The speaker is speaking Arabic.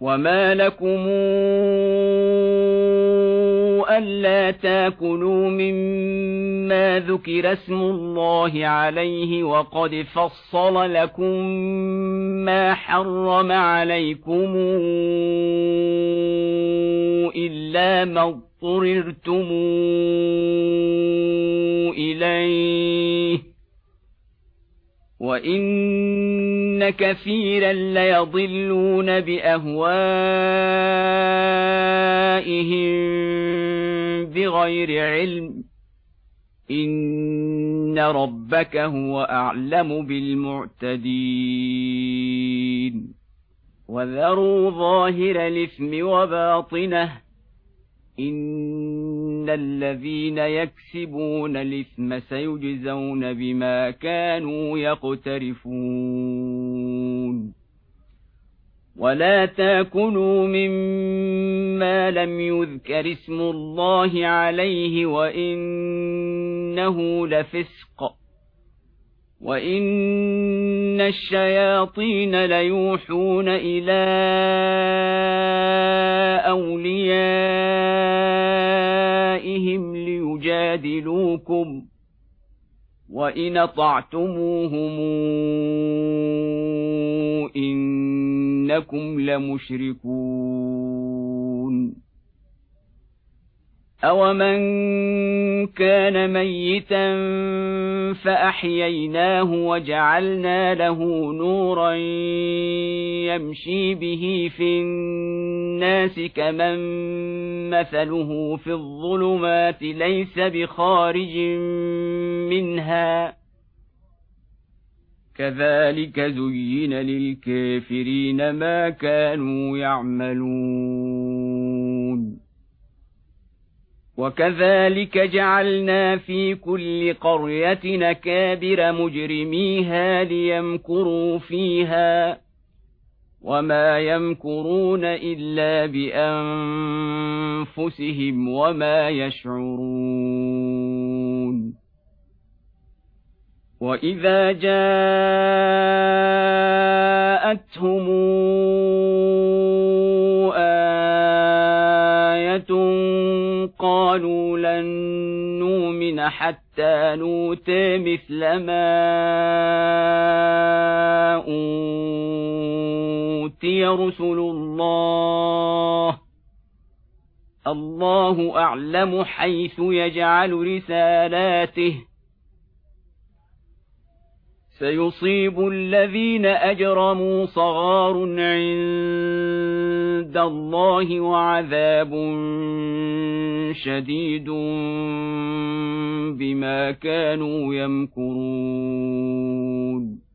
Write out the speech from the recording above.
وما لكم ألا تاكلوا مما ذكر اسم الله عليه وقد فصل لكم ما حرم عليكم إلا ما اضطررتم إليه وإن كثيرا ليضلون بأهوائهم بغير علم إن ربك هو أعلم بالمعتدين وذروا ظاهر الإثم وباطنه إن الذين يكسبون الإثم سيجزون بما كانوا يقترفون ولا تاكلوا مما لم يذكر اسم الله عليه وإنه لفسق وإن الشياطين ليوحون إلى أوليائهم ليجادلوكم وإن أطعتموهم إنكم لمشركون أومن كان ميتا فأحييناه وجعلنا له نورا يمشي به في الناس كمن مثله في الظلمات ليس بخارج منها كذلك زين للكافرين ما كانوا يعملون وكذلك جعلنا في كل قرية أكابر مجرميها ليمكروا فيها وما يمكرون إلا بأنفسهم وما يشعرون وإذا جاءتهم قالوا لن نؤمن حتى نؤتى مثل ما أوتي رسل الله أعلم حيث يجعل رسالاته سيصيب الذين أجرموا صغار عند الله وعذاب شديد بما كانوا يمكرون